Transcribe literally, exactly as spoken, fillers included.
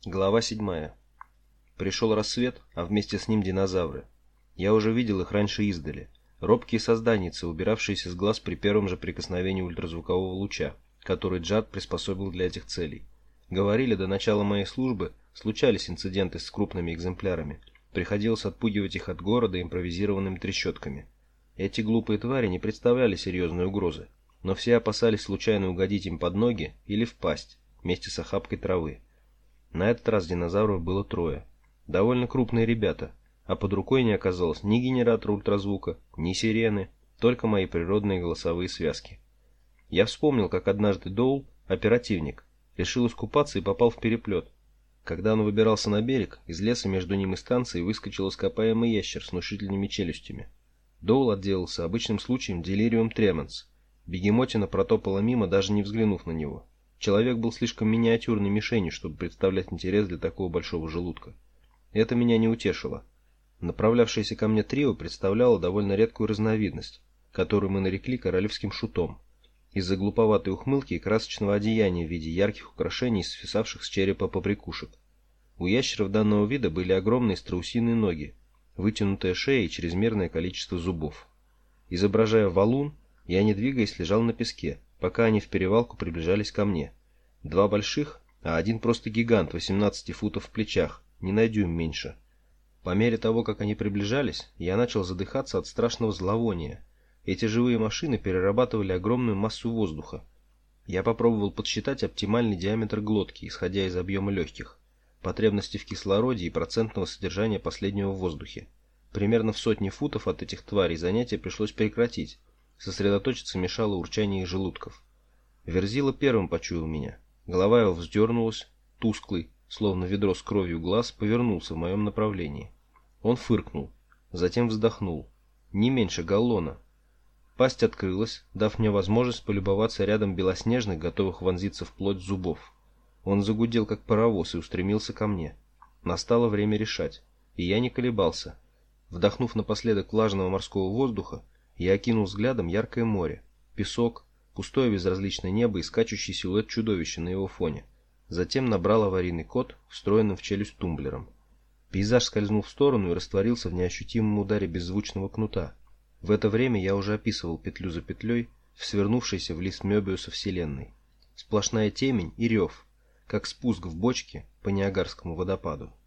Глава седьмая. Пришел рассвет, а вместе с ним динозавры. Я уже видел их раньше издали. Робкие созданицы, убиравшиеся с глаз при первом же прикосновении ультразвукового луча, который Джад приспособил для этих целей. Говорили, до начала моей службы случались инциденты с крупными экземплярами. Приходилось отпугивать их от города импровизированными трещотками. Эти глупые твари не представляли серьезной угрозы, но все опасались случайно угодить им под ноги или в пасть вместе с охапкой травы. На этот раз динозавров было трое. Довольно крупные ребята, а под рукой не оказалось ни генератора ультразвука, ни сирены, только мои природные голосовые связки. Я вспомнил, как однажды Доул, оперативник, решил искупаться и попал в переплет. Когда он выбирался на берег, из леса между ним и станцией выскочил ископаемый ящер с внушительными челюстями. Доул отделался обычным случаем делириум тременс. Бегемотина протопала мимо, даже не взглянув на него. Человек был слишком миниатюрной мишенью, чтобы представлять интерес для такого большого желудка. Это меня не утешило. Направлявшееся ко мне трио представляло довольно редкую разновидность, которую мы нарекли королевским шутом, из-за глуповатой ухмылки и красочного одеяния в виде ярких украшений, свисавших с черепа побрякушек. У ящеров данного вида были огромные страусиные ноги, вытянутая шея и чрезмерное количество зубов. Изображая валун, я, не двигаясь, лежал на песке, пока они в перевалку приближались ко мне. Два больших, а один просто гигант, восемнадцати футов в плечах, не на дюйм меньше. По мере того, как они приближались, я начал задыхаться от страшного зловония. Эти живые машины перерабатывали огромную массу воздуха. Я попробовал подсчитать оптимальный диаметр глотки, исходя из объема легких, потребности в кислороде и процентного содержания последнего в воздухе. Примерно в сотне футов от этих тварей занятие пришлось прекратить. Сосредоточиться мешало урчание их желудков. Верзила первым почуял меня. Голова его вздернулась, тусклый, словно ведро с кровью глаз, повернулся в моем направлении. Он фыркнул, затем вздохнул. Не меньше галлона. Пасть открылась, дав мне возможность полюбоваться рядом белоснежных, готовых вонзиться в плоть зубов. Он загудел, как паровоз, и устремился ко мне. Настало время решать, и я не колебался. Вдохнув напоследок влажного морского воздуха, я окинул взглядом яркое море, песок, пустое безразличное небо и скачущий силуэт чудовища на его фоне. Затем набрал аварийный код, встроенным в челюсть тумблером. Пейзаж скользнул в сторону и растворился в неощутимом ударе беззвучного кнута. В это время я уже описывал петлю за петлей в свернувшейся в лист Мёбиуса вселенной. Сплошная темень и рев, как спуск в бочке по Ниагарскому водопаду.